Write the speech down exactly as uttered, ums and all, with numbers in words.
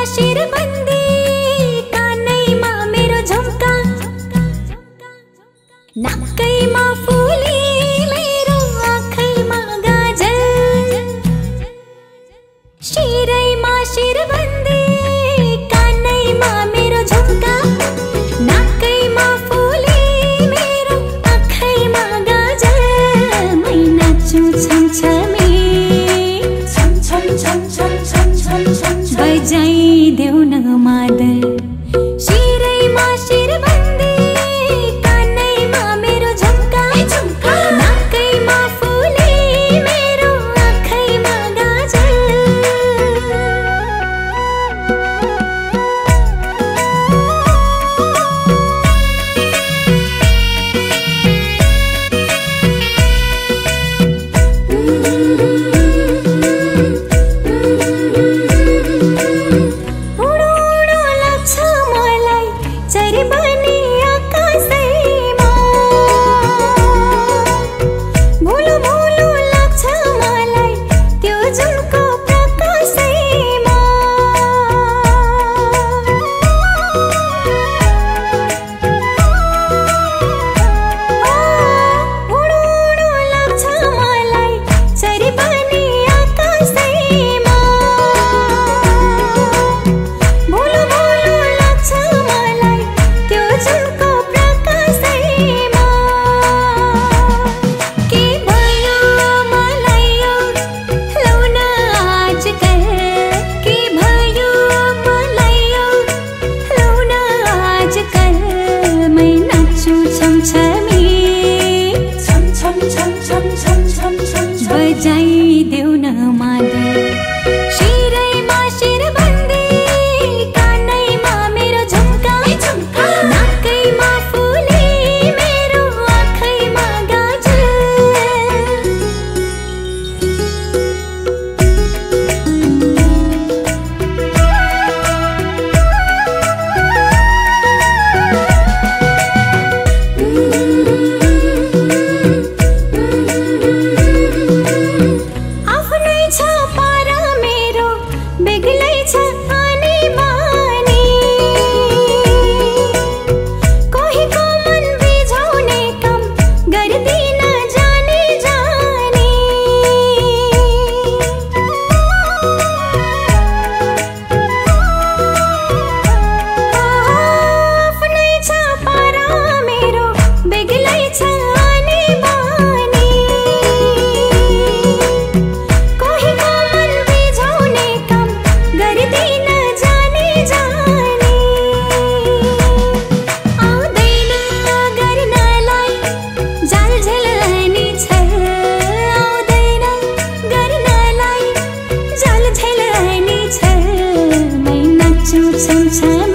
शिरबन्दी कानैमा मेरो झुम्का नाकैमा फुली मेरो आँखैमा गाजल शिरैमा शिरबन्दी कानैमा मेरो झुम्का नाकैमा फुली मेरो आँखैमा गाजल मै नाच्छु छमछमे छम छम छम छम छम छम छम बजाइदेऊ न मादल शिरैमा शिरबन्दी कानैमा मेरो झुम्का नाकैमा फुली मेरो आँखैमा गाजल बजाइदेऊ न मादल शिरैमा शिरबन्दी कानैमा मेरो झुम्का नाकैमा फुली मेरो आँखैमा गाजल छम छम